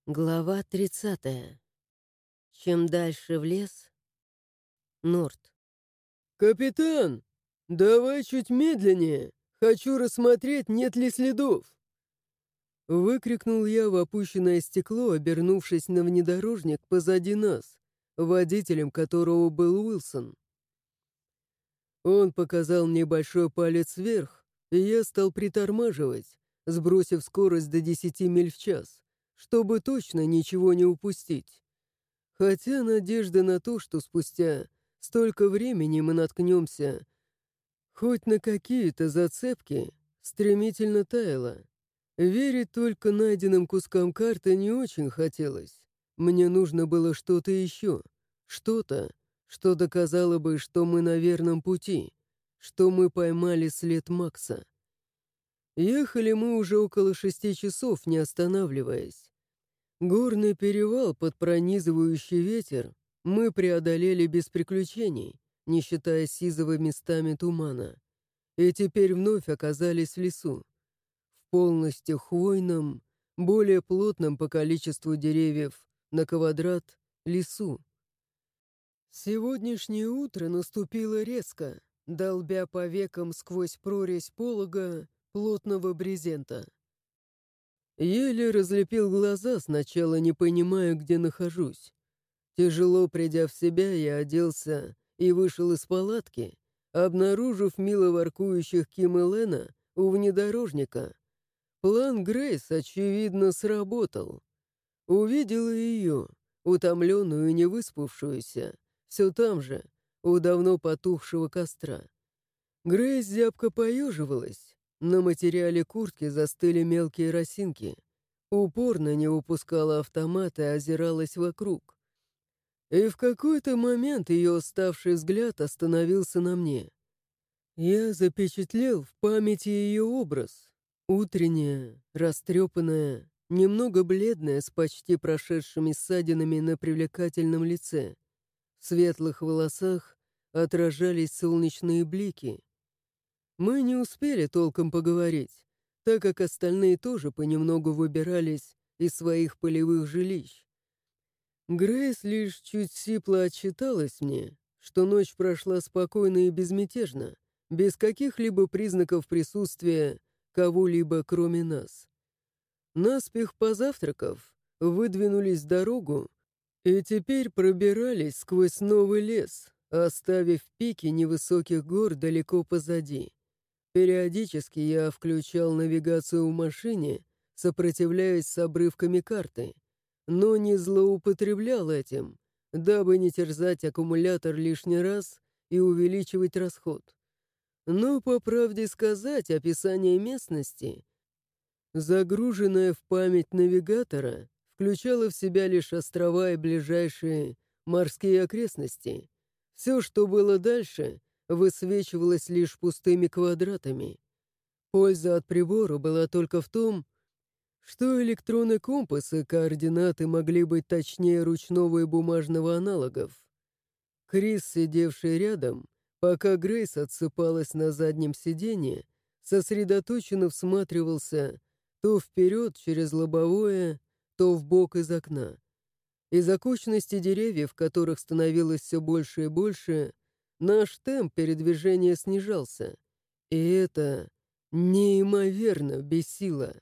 Глава 30. Чем дальше в лес, Норт. «Капитан, давай чуть медленнее. Хочу рассмотреть, нет ли следов!» Выкрикнул я в опущенное стекло, обернувшись на внедорожник позади нас, водителем которого был Уилсон. Он показал мне большой палец вверх, и я стал притормаживать, сбросив скорость до 10 миль в час, чтобы точно ничего не упустить. Хотя надежда на то, что спустя столько времени мы наткнемся хоть на какие-то зацепки, стремительно таяла. Верить только найденным кускам карты не очень хотелось. Мне нужно было что-то еще. Что-то, что доказало бы, что мы на верном пути, что мы поймали след Макса. Ехали мы уже около 6 часов, не останавливаясь. Горный перевал под пронизывающий ветер мы преодолели без приключений, не считая сизого местами тумана, и теперь вновь оказались в лесу, в полностью хвойном, более плотном по количеству деревьев на квадрат лесу. Сегодняшнее утро наступило резко, долбя по векам сквозь прорезь полога плотного брезента. Еле разлепил глаза, сначала не понимая, где нахожусь. Тяжело придя в себя, я оделся и вышел из палатки, обнаружив мило воркующих Ким и Лена у внедорожника. План Грейс, очевидно, сработал. Увидела ее, утомленную и невыспавшуюся, все там же, у давно потухшего костра. Грейс зябко поеживалась. На материале куртки застыли мелкие росинки. Упорно не упускала автомат и озиралась вокруг. И в какой-то момент ее уставший взгляд остановился на мне. Я запечатлел в памяти ее образ. Утренняя, растрепанная, немного бледная, с почти прошедшими ссадинами на привлекательном лице. В светлых волосах отражались солнечные блики. Мы не успели толком поговорить, так как остальные тоже понемногу выбирались из своих полевых жилищ. Грейс лишь чуть сипло отчиталась мне, что ночь прошла спокойно и безмятежно, без каких-либо признаков присутствия кого-либо кроме нас. Наспех позавтракав, выдвинулись в дорогу и теперь пробирались сквозь новый лес, оставив пики невысоких гор далеко позади. Периодически я включал навигацию в машине, сопротивляясь с обрывками карты, но не злоупотреблял этим, дабы не терзать аккумулятор лишний раз и увеличивать расход. Но, по правде сказать, описание местности, загруженное в память навигатора, включало в себя лишь острова и ближайшие морские окрестности. Все, что было дальше, высвечивалось лишь пустыми квадратами. Польза от прибора была только в том, что электронный компас и координаты могли быть точнее ручного и бумажного аналогов. Крис, сидевший рядом, пока Грейс отсыпалась на заднем сиденье, сосредоточенно всматривался то вперед через лобовое, то вбок из окна. Из-за кучности деревьев, которых становилось все больше и больше, наш темп передвижения снижался, и это неимоверно бесило.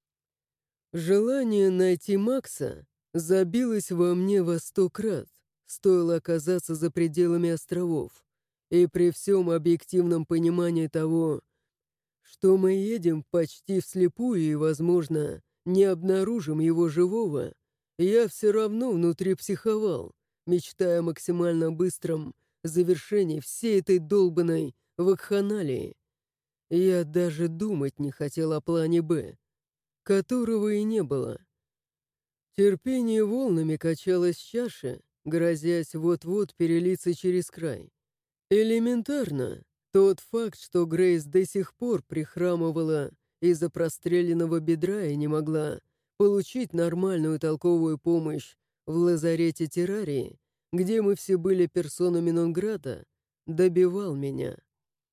Желание найти Макса забилось во мне во 100 крат, стоило оказаться за пределами островов, и при всем объективном понимании того, что мы едем почти вслепую и, возможно, не обнаружим его живого, я все равно внутри психовал, мечтая о максимально быстром завершении всей этой долбанной вакханалии. Я даже думать не хотел о плане «Б», которого и не было. Терпение волнами качалось в чаше, грозясь вот-вот перелиться через край. Элементарно. Тот факт, что Грейс до сих пор прихрамывала из-за простреленного бедра и не могла получить нормальную толковую помощь в лазарете террарии, где мы все были персонами нон-грата, добивал меня.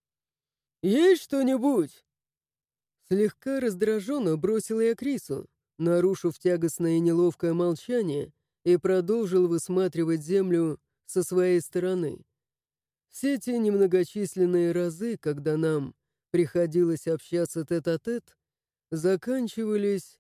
«Есть что-нибудь?» Слегка раздраженно бросил я Крису, нарушив тягостное и неловкое молчание, и продолжил высматривать землю со своей стороны. Все те немногочисленные разы, когда нам приходилось общаться тет-а-тет, заканчивались,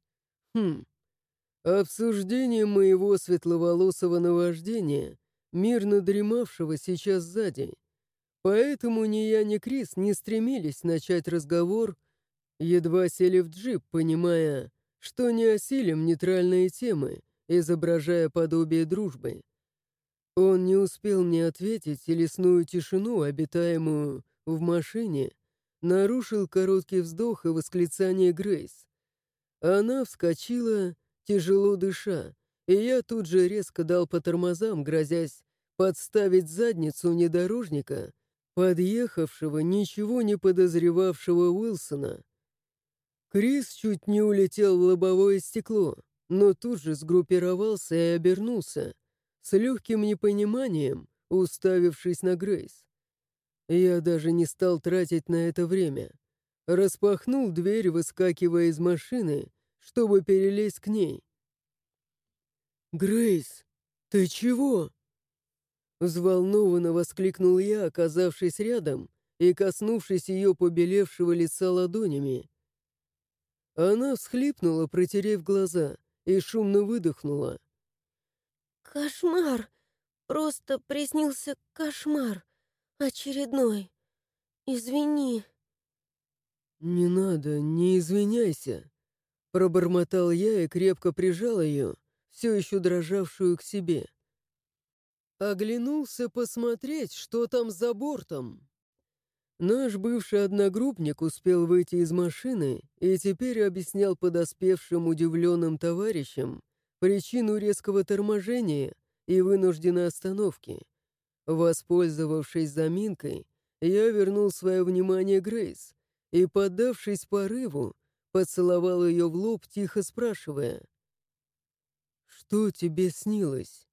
обсуждением моего светловолосого наваждения, мирно дремавшего сейчас сзади. Поэтому ни я, ни Крис не стремились начать разговор, едва сели в джип, понимая, что не осилим нейтральные темы, изображая подобие дружбы. Он не успел мне ответить, и лесную тишину, обитаемую в машине, нарушил короткий вздох и восклицание Грейс. Она вскочила, тяжело дыша, и я тут же резко дал по тормозам, грозясь подставить задницу внедорожника, подъехавшего, ничего не подозревавшего Уилсона. Крис чуть не улетел в лобовое стекло, но тут же сгруппировался и обернулся, с легким непониманием, уставившись на Грейс. Я даже не стал тратить на это время. Распахнул дверь, выскакивая из машины, чтобы перелезть к ней. «Грейс, ты чего?» Взволнованно воскликнул я, оказавшись рядом и коснувшись ее побелевшего лица ладонями. Она всхлипнула, протерев глаза, и шумно выдохнула. «Кошмар! Просто приснился кошмар! Очередной! Извини!» «Не надо, не извиняйся!» Пробормотал я и крепко прижал ее, все еще дрожавшую к себе. Оглянулся посмотреть, что там за бортом. Наш бывший одногруппник успел выйти из машины и теперь объяснял подоспевшим удивленным товарищам причину резкого торможения и вынужденной остановки. Воспользовавшись заминкой, я вернул свое внимание Грейс и, поддавшись порыву, поцеловал ее в лоб, тихо спрашивая: «Что тебе снилось?»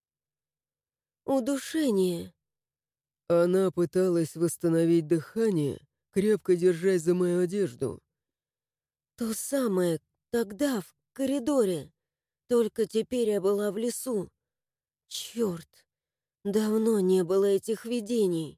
«Удушение!» Она пыталась восстановить дыхание, крепко держась за мою одежду. «То самое, тогда, в коридоре. Только теперь я была в лесу. Черт! Давно не было этих видений!»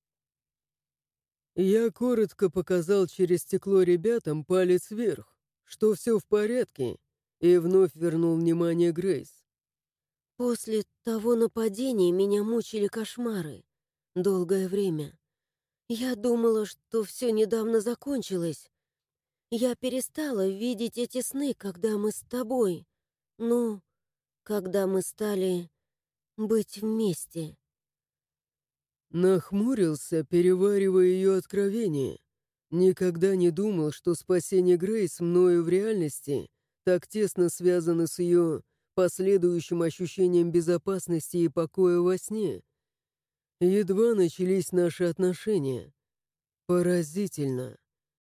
Я коротко показал через стекло ребятам палец вверх, что все в порядке, и вновь вернул внимание Грейс. «После того нападения меня мучили кошмары. Долгое время. Я думала, что все недавно закончилось. Я перестала видеть эти сны, когда мы с тобой. Ну, когда мы стали быть вместе». Нахмурился, переваривая ее откровение. Никогда не думал, что спасение Грейс мною в реальности так тесно связано с ее последующим ощущением безопасности и покоя во сне. Едва начались наши отношения. Поразительно.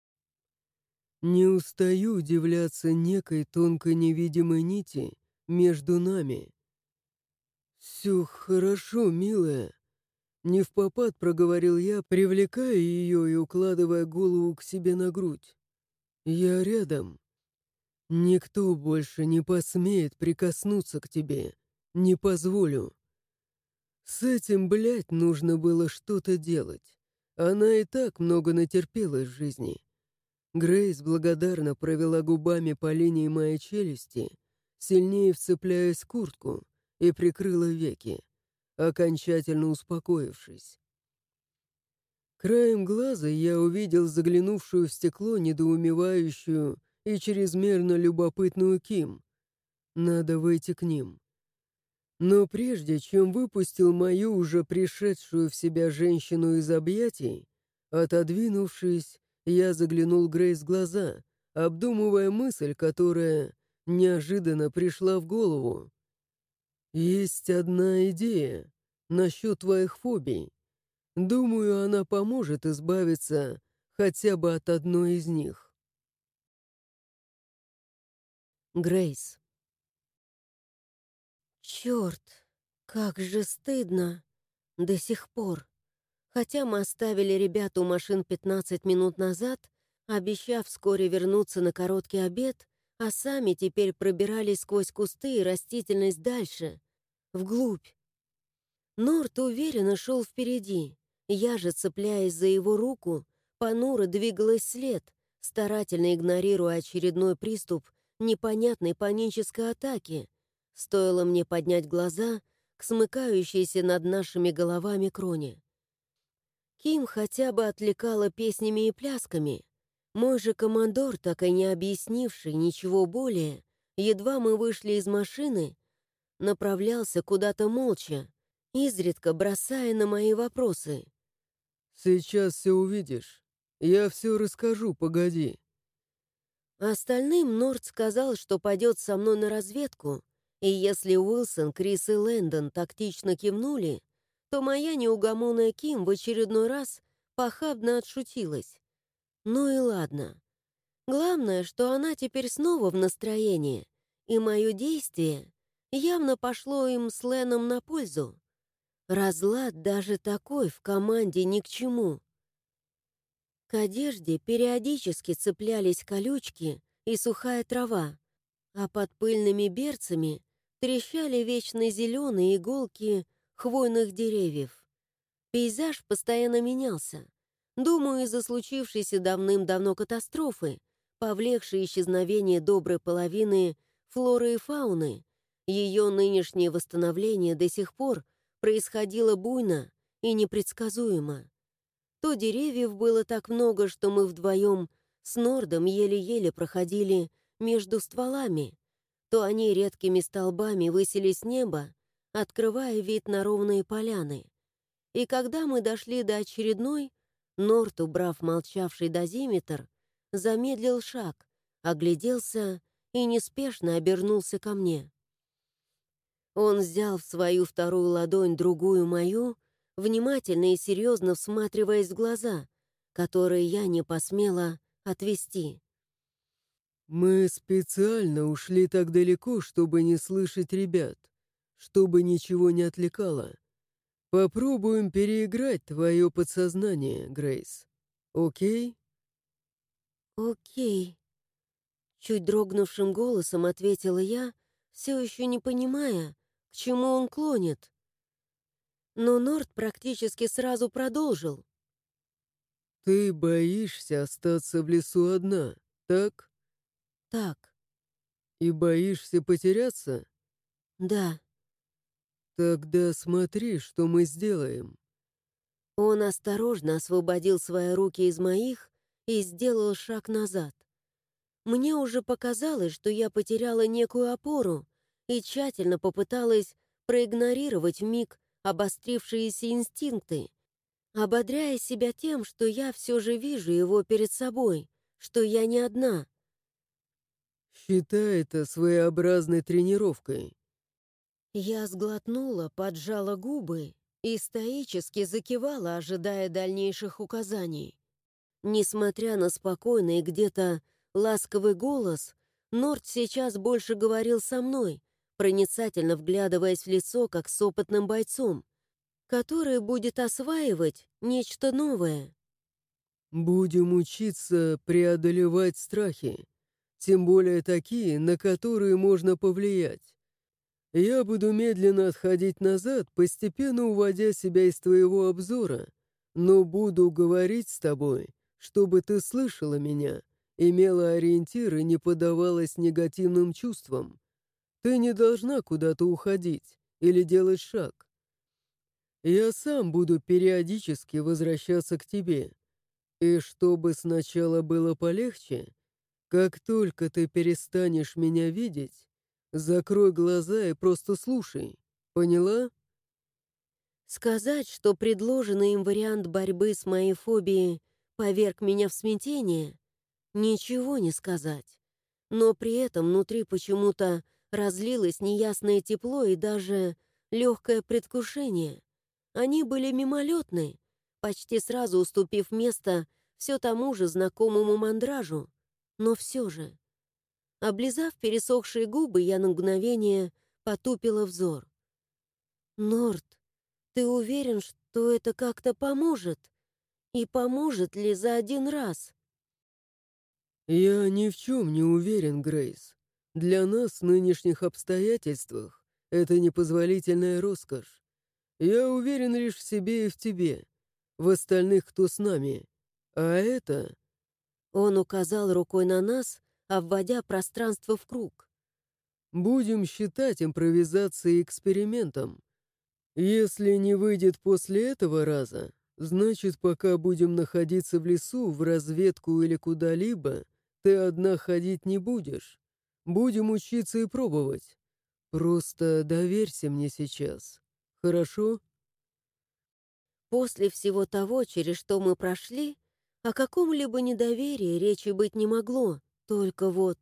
Не устаю удивляться некой тонкой невидимой нити между нами. «Все хорошо, милая», — невпопад проговорил я, привлекая ее и укладывая голову к себе на грудь. «Я рядом. Никто больше не посмеет прикоснуться к тебе. Не позволю». С этим, блядь, нужно было что-то делать. Она и так много натерпелась в жизни. Грейс благодарно провела губами по линии моей челюсти, сильнее вцепляясь в куртку, и прикрыла веки, окончательно успокоившись. Краем глаза я увидел заглянувшую в стекло недоумевающую и чрезмерно любопытную Ким. Надо выйти к ним. Но прежде чем выпустил мою уже пришедшую в себя женщину из объятий, отодвинувшись, я заглянул Грейс в глаза, обдумывая мысль, которая неожиданно пришла в голову. «Есть одна идея насчет твоих фобий. Думаю, она поможет избавиться хотя бы от одной из них». Грейс. Черт, как же стыдно. До сих пор. Хотя мы оставили ребят у машин 15 минут назад, обещав вскоре вернуться на короткий обед, а сами теперь пробирались сквозь кусты и растительность дальше, вглубь. Норт уверенно шел впереди. Я же, цепляясь за его руку, понуро двигалась вслед, старательно игнорируя очередной приступ непонятной панической атаки. Стоило мне поднять глаза к смыкающейся над нашими головами кроне. Ким хотя бы отвлекала песнями и плясками. Мой же командор, так и не объяснивший ничего более, едва мы вышли из машины, направлялся куда-то молча, изредка бросая на мои вопросы. «Сейчас все увидишь. Я все расскажу, погоди». Остальным Норд сказал, что пойдет со мной на разведку, и если Уилсон, Крис и Лэндон тактично кивнули, то моя неугомонная Ким в очередной раз похабно отшутилась. Ну и ладно. Главное, что она теперь снова в настроении, и мое действие явно пошло им с Леном на пользу. Разлад даже такой в команде ни к чему. К одежде периодически цеплялись колючки и сухая трава, а под пыльными берцами трещали вечно зеленые иголки хвойных деревьев. Пейзаж постоянно менялся. Думаю, из-за случившейся давным-давно катастрофы, повлекшей исчезновение доброй половины флоры и фауны, ее нынешнее восстановление до сих пор происходило буйно и непредсказуемо. То деревьев было так много, что мы вдвоем с Нордом еле-еле проходили между стволами, то они редкими столбами высились с неба, открывая вид на ровные поляны. И когда мы дошли до очередной, Норд, убрав молчавший дозиметр, замедлил шаг, огляделся и неспешно обернулся ко мне. Он взял в свою вторую ладонь другую мою, внимательно и серьезно всматриваясь в глаза, которые я не посмела отвести. «Мы специально ушли так далеко, чтобы не слышать ребят, чтобы ничего не отвлекало. Попробуем переиграть твое подсознание, Грейс. Окей?» «Окей», — чуть дрогнувшим голосом ответила я, все еще не понимая, к чему он клонит. Но Норд практически сразу продолжил. «Ты боишься остаться в лесу одна, так? «Так, И боишься потеряться? да». Тогда смотри, что мы сделаем». Он осторожно освободил свои руки из моих и сделал шаг назад. Мне уже показалось, что я потеряла некую опору и тщательно попыталась проигнорировать вмиг обострившиеся инстинкты, ободряя себя тем, что я все же вижу его перед собой, что я не одна. Считай это своеобразной тренировкой. Я сглотнула, поджала губы и стоически закивала, ожидая дальнейших указаний. Несмотря на спокойный и где-то ласковый голос, Норд сейчас больше говорил со мной, проницательно вглядываясь в лицо, как с опытным бойцом, который будет осваивать нечто новое. Будем учиться преодолевать страхи, тем более такие, на которые можно повлиять. Я буду медленно отходить назад, постепенно уводя себя из твоего обзора, но буду говорить с тобой, чтобы ты слышала меня, имела ориентир и не поддавалась негативным чувствам. Ты не должна куда-то уходить или делать шаг. Я сам буду периодически возвращаться к тебе. И чтобы сначала было полегче, как только ты перестанешь меня видеть, закрой глаза и просто слушай. Поняла? Сказать, что предложенный им вариант борьбы с моей фобией поверг меня в смятение, ничего не сказать. Но при этом внутри почему-то разлилось неясное тепло и даже легкое предвкушение. Они были мимолетны, почти сразу уступив место все тому же знакомому мандражу. Но все же, облизав пересохшие губы, я на мгновение потупила взор. «Норд, ты уверен, что это как-то поможет? И поможет ли за один раз?» Я ни в чем не уверен, Грейс. Для нас в нынешних обстоятельствах это непозволительная роскошь. Я уверен лишь в себе и в тебе, в остальных, кто с нами. А это... Он указал рукой на нас, обводя пространство в круг. Будем считать импровизацией экспериментом. Если не выйдет после этого раза, значит, пока будем находиться в лесу, в разведку или куда-либо, ты одна ходить не будешь. Будем учиться и пробовать. Просто доверься мне сейчас. Хорошо? После всего того, через что мы прошли, о каком-либо недоверии речи быть не могло. Только вот...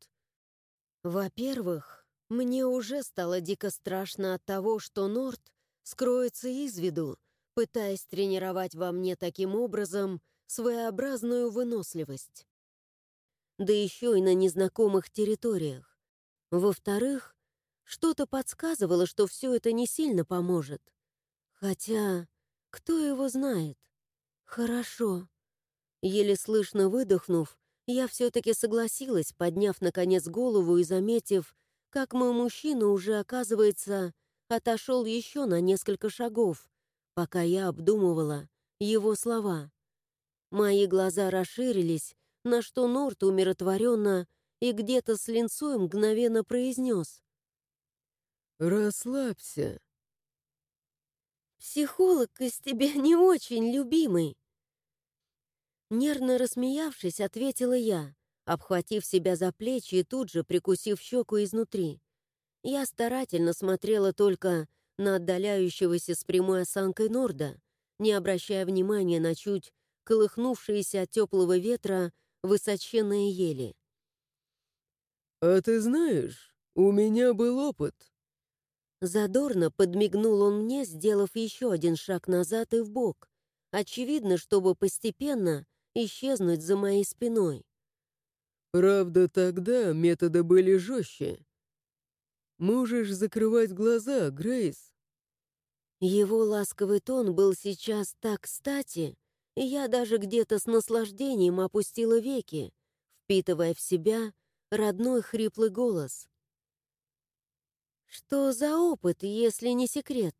Во-первых, мне уже стало дико страшно от того, что Норт скроется из виду, пытаясь тренировать во мне таким образом своеобразную выносливость. Да еще и на незнакомых территориях. Во-вторых, что-то подсказывало, что все это не сильно поможет. Хотя, кто его знает? Хорошо. Еле слышно выдохнув, я все-таки согласилась, подняв, наконец, голову и заметив, как мой мужчина уже, оказывается, отошел еще на несколько шагов, пока я обдумывала его слова. Мои глаза расширились, на что Норт умиротворенно и где-то с линцой мгновенно произнес: Расслабься. «Психолог из тебя не очень любимый». Нервно рассмеявшись, ответила я, обхватив себя за плечи и тут же прикусив щеку изнутри. Я старательно смотрела только на отдаляющегося с прямой осанкой Норда, не обращая внимания на чуть колыхнувшиеся от теплого ветра высоченные ели. А ты знаешь, у меня был опыт. Задорно подмигнул он мне, сделав еще один шаг назад и вбок, очевидно, чтобы постепенно исчезнуть за моей спиной. Правда, тогда методы были жестче. Можешь закрывать глаза, Грейс. Его ласковый тон был сейчас так кстати, и я даже где-то с наслаждением опустила веки, впитывая в себя родной хриплый голос. Что за опыт, если не секрет?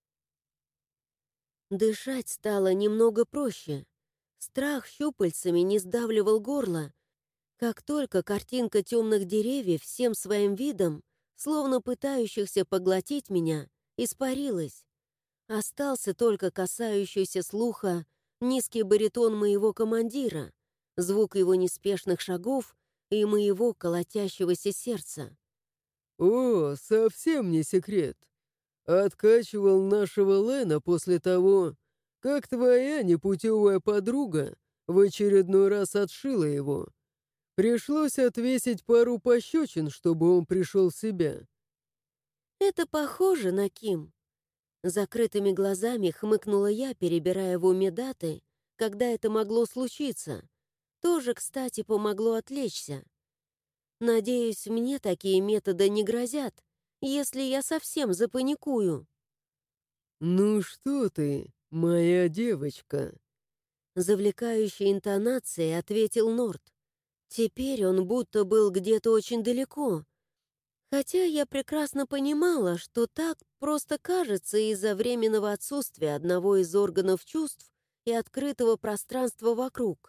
Дышать стало немного проще. Страх щупальцами не сдавливал горло. Как только картинка темных деревьев всем своим видом, словно пытающихся поглотить меня, испарилась. Остался только касающийся слуха низкий баритон моего командира, звук его неспешных шагов и моего колотящегося сердца. О, совсем не секрет. Откачивал нашего Лена после того, как твоя непутевая подруга в очередной раз отшила его. Пришлось отвесить пару пощечин, чтобы он пришел в себя. «Это похоже на Ким». Закрытыми глазами хмыкнула я, перебирая в уме даты, когда это могло случиться. Тоже, кстати, помогло отвлечься. Надеюсь, мне такие методы не грозят, если я совсем запаникую. «Ну что ты, моя девочка?» Завлекающей интонацией ответил Норт. Теперь он будто был где-то очень далеко, хотя я прекрасно понимала, что так просто кажется из-за временного отсутствия одного из органов чувств и открытого пространства вокруг.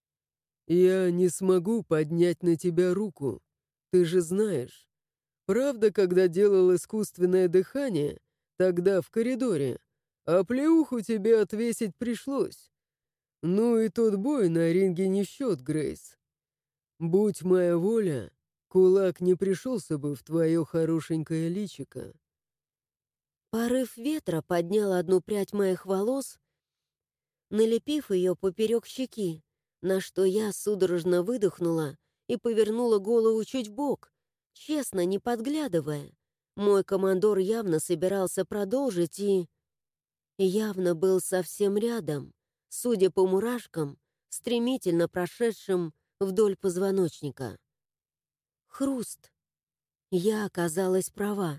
«Я не смогу поднять на тебя руку, ты же знаешь. Правда, когда делал искусственное дыхание, тогда в коридоре, а плеуху тебе отвесить пришлось. Ну и тот бой на ринге не в счет, Грейс. Будь моя воля, кулак не пришелся бы в твое хорошенькое личико». Порыв ветра поднял одну прядь моих волос, налепив ее поперек щеки, на что я судорожно выдохнула и повернула голову чуть вбок, честно не подглядывая. Мой командор явно собирался продолжить и явно был совсем рядом, судя по мурашкам, стремительно прошедшим вдоль позвоночника. Хруст. Я оказалась права.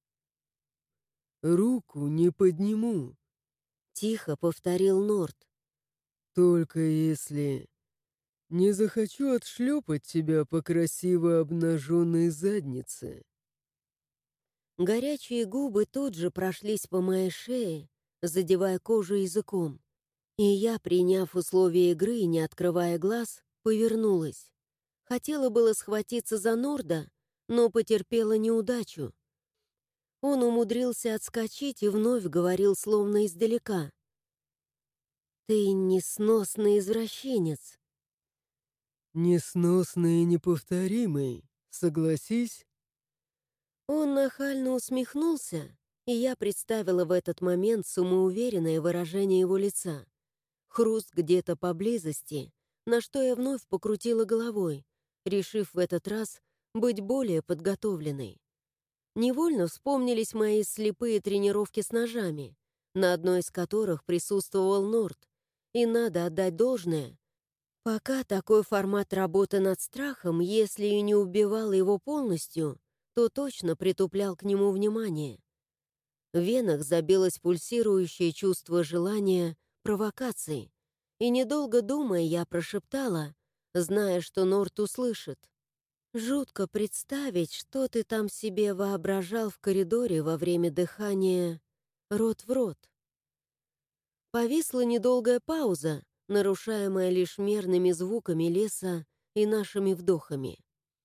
«Руку не подниму, Тихо повторил Норт. только если Не захочу отшлепать тебя по красиво обнаженной заднице. Горячие губы тут же прошлись по моей шее, задевая кожу языком. И я, приняв условия игры и не открывая глаз, повернулась. Хотела было схватиться за Норда, но потерпела неудачу. Он умудрился отскочить и вновь говорил словно издалека. «Ты несносный извращенец». Несносный и неповторимый, согласись? Он нахально усмехнулся, и я представила в этот момент самоуверенное выражение его лица. Хруст где-то поблизости, на что я вновь покрутила головой, решив в этот раз быть более подготовленной. Невольно вспомнились мои слепые тренировки с ножами, на одной из которых присутствовал Норд, и надо отдать должное. Пока такой формат работы над страхом, если и не убивал его полностью, то точно притуплял к нему внимание. В венах забилось пульсирующее чувство желания, провокаций, и, недолго думая, я прошептала, зная, что Норт услышит. «Жутко представить, что ты там себе воображал в коридоре во время дыхания рот в рот». Повисла недолгая пауза, нарушаемая лишь мерными звуками леса и нашими вдохами.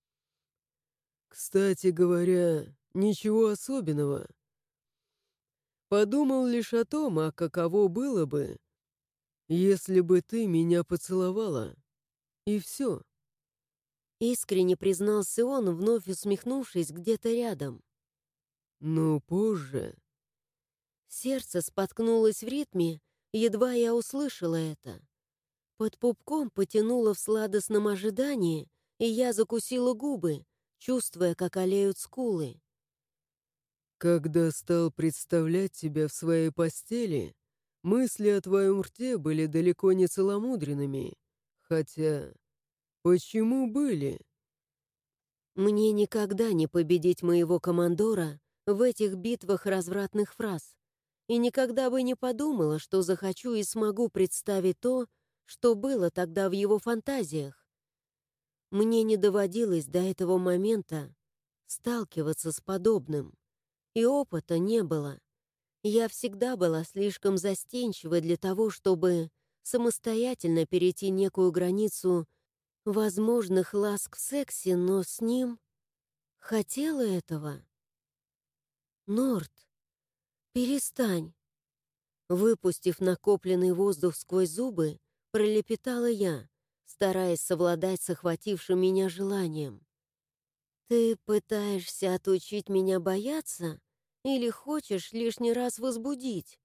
Кстати говоря, ничего особенного. Подумал лишь о том, а каково было бы, если бы ты меня поцеловала. И все. Искренне признался он, вновь усмехнувшись где-то рядом. Но позже... Сердце споткнулось в ритме, едва я услышала это. Под пупком потянуло в сладостном ожидании, и я закусила губы, чувствуя, как олеют скулы. Когда стал представлять тебя в своей постели, мысли о твоем рте были далеко не целомудренными. Хотя... Почему были? Мне никогда не победить моего командора в этих битвах развратных фраз, и никогда бы не подумала, что захочу и смогу представить то, что было тогда в его фантазиях. Мне не доводилось до этого момента сталкиваться с подобным, и опыта не было. Я всегда была слишком застенчива для того, чтобы самостоятельно перейти некую границу возможных ласк в сексе, но с ним хотела этого. Норт, перестань. Выпустив накопленный воздух сквозь зубы, пролепетала я, стараясь совладать с охватившим меня желанием. Ты пытаешься отучить меня бояться или хочешь лишний раз возбудить?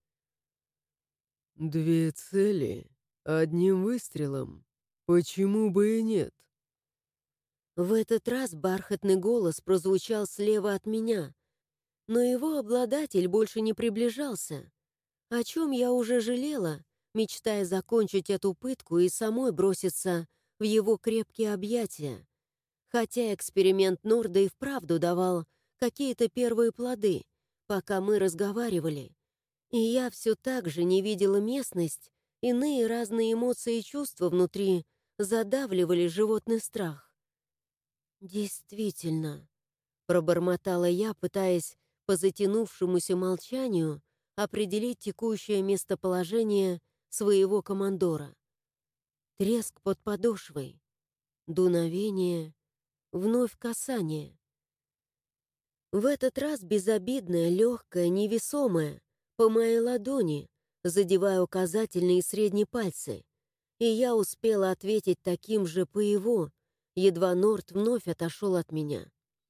Две цели одним выстрелом. Почему бы и нет? В этот раз бархатный голос прозвучал слева от меня, но его обладатель больше не приближался, о чем я уже жалела, мечтая закончить эту пытку и самой броситься в его крепкие объятия. Хотя эксперимент Норда и вправду давал какие-то первые плоды, пока мы разговаривали, и я все так же не видела местность, иные разные эмоции и чувства внутри задавливали животный страх. «Действительно», — пробормотала я, пытаясь по затянувшемуся молчанию определить текущее местоположение своего командора. Треск под подошвой, дуновение, вновь касание. В этот раз безобидное, легкое, невесомое, по моей ладони, задевая указательные и средние пальцы, и я успела ответить таким же по его, едва Норт вновь отошел от меня.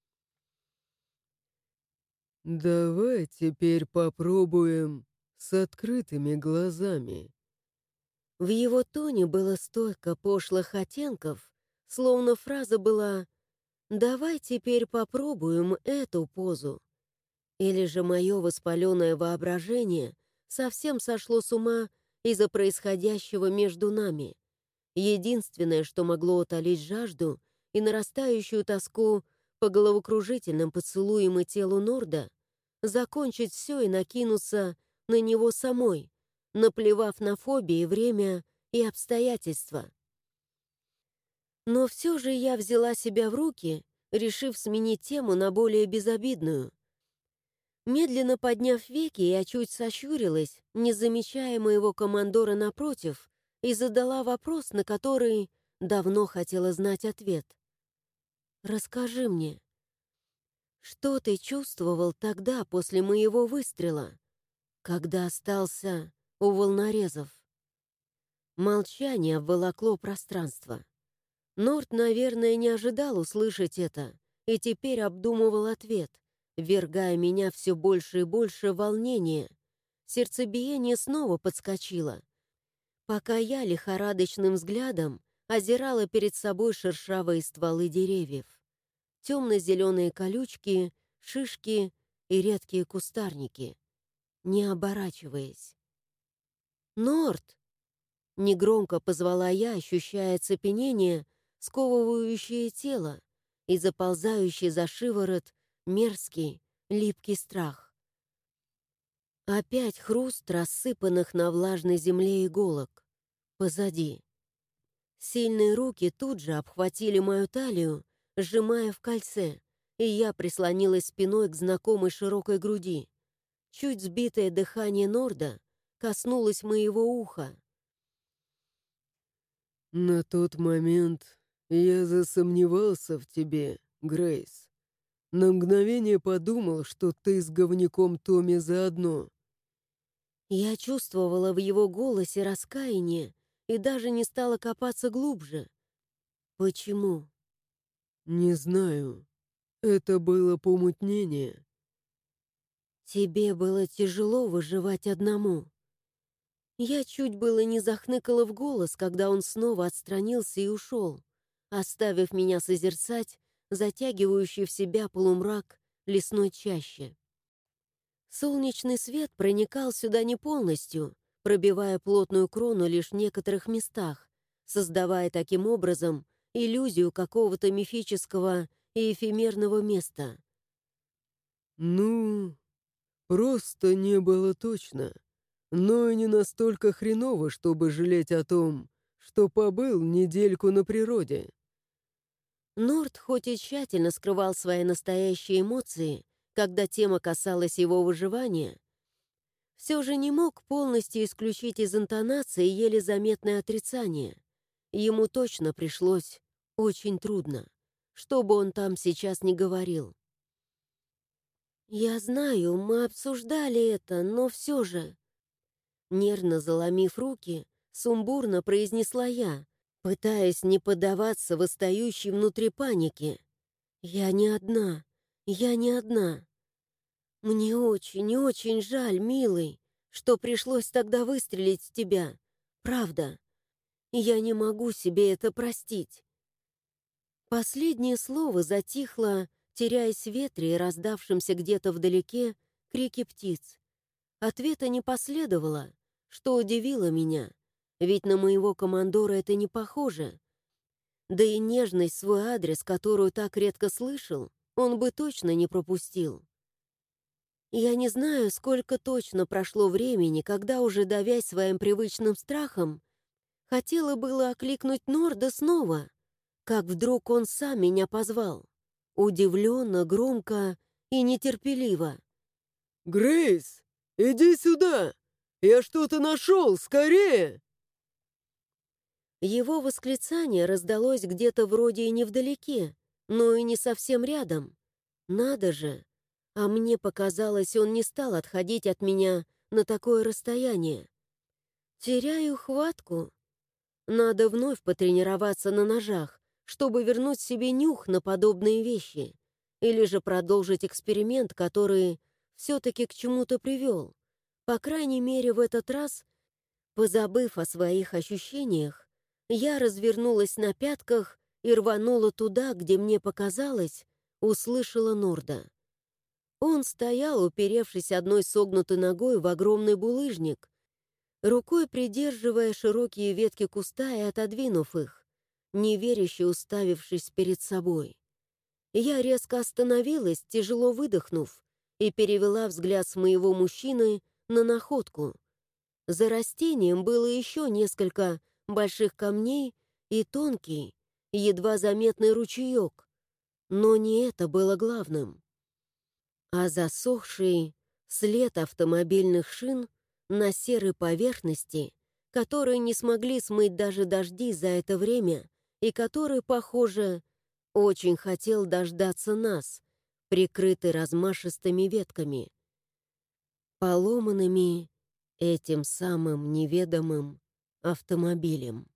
Давай теперь попробуем с открытыми глазами. В его тоне было столько пошлых оттенков, словно фраза была «давай теперь попробуем эту позу». Или же мое воспаленное воображение совсем сошло с ума из-за происходящего между нами. Единственное, что могло утолить жажду и нарастающую тоску по головокружительным поцелуям и телу Норда, закончить все и накинуться на него самой, наплевав на фобии, время и обстоятельства. Но все же я взяла себя в руки, решив сменить тему на более безобидную. Медленно подняв веки, я чуть сощурилась, не замечая моего командора напротив, и задала вопрос, на который давно хотела знать ответ. «Расскажи мне, что ты чувствовал тогда после моего выстрела, когда остался у волнорезов?» Молчание обволокло пространство. Норт, наверное, не ожидал услышать это и теперь обдумывал ответ, ввергая меня все больше и больше в волнение. Сердцебиение снова подскочило, пока я лихорадочным взглядом озирала перед собой шершавые стволы деревьев, темно-зеленые колючки, шишки и редкие кустарники, не оборачиваясь. «Норт!» — негромко позвала я, ощущая оцепенение, сковывающее тело и заползающий за шиворот мерзкий, липкий страх. Опять хруст рассыпанных на влажной земле иголок. Позади. Сильные руки тут же обхватили мою талию, сжимая в кольце, и я прислонилась спиной к знакомой широкой груди. Чуть сбитое дыхание Норда коснулось моего уха. На тот момент я засомневался в тебе, Грейс. На мгновение подумал, что ты с говняком Томми заодно. Я чувствовала в его голосе раскаяние и даже не стала копаться глубже. Почему? Не знаю. Это было помутнение. Тебе было тяжело выживать одному. Я чуть было не захныкала в голос, когда он снова отстранился и ушел, оставив меня созерцать затягивающий в себя полумрак лесной чащи. Солнечный свет проникал сюда не полностью, пробивая плотную крону лишь в некоторых местах, создавая таким образом иллюзию какого-то мифического и эфемерного места. Ну, просто не было точно. Но и не настолько хреново, чтобы жалеть о том, что побыл недельку на природе. Норт хоть и тщательно скрывал свои настоящие эмоции, когда тема касалась его выживания, все же не мог полностью исключить из интонации еле заметное отрицание. Ему точно пришлось очень трудно, что бы он там сейчас ни говорил. «Я знаю, мы обсуждали это, но все же...» Нервно заломив руки, сумбурно произнесла я, пытаясь не поддаваться восстающей внутри панике. «Я не одна, я не одна. Мне очень и очень жаль, милый, что пришлось тогда выстрелить в тебя. Правда. Я не могу себе это простить». Последнее слово затихло, теряясь в ветре и раздавшимся где-то вдалеке крики птиц. Ответа не последовало, что удивило меня, ведь на моего командора это не похоже. Да и нежность в свой адрес, которую так редко слышал, он бы точно не пропустил. Я не знаю, сколько точно прошло времени, когда, уже давясь своим привычным страхом, хотела было окликнуть Норда снова, как вдруг он сам меня позвал. Удивленно, громко и нетерпеливо. «Грейс, иди сюда! Я что-то нашел! Скорее!» Его восклицание раздалось где-то вроде и невдалеке, но и не совсем рядом. Надо же! А мне показалось, он не стал отходить от меня на такое расстояние. Теряю хватку. Надо вновь потренироваться на ножах, чтобы вернуть себе нюх на подобные вещи, или же продолжить эксперимент, который все-таки к чему-то привел. По крайней мере, в этот раз, позабыв о своих ощущениях, я развернулась на пятках и рванула туда, где мне показалось, услышала Норда. Он стоял, уперевшись одной согнутой ногой в огромный булыжник, рукой придерживая широкие ветки куста и отодвинув их, неверяще уставившись перед собой. Я резко остановилась, тяжело выдохнув, и перевела взгляд с моего мужчины на находку. За растением было еще несколько больших камней и тонкий, едва заметный ручеек. Но не это было главным, а засохший след автомобильных шин на серой поверхности, которые не смогли смыть даже дожди за это время и который, похоже, очень хотел дождаться нас, прикрытый размашистыми ветками, поломанными этим самым неведомым автомобилем.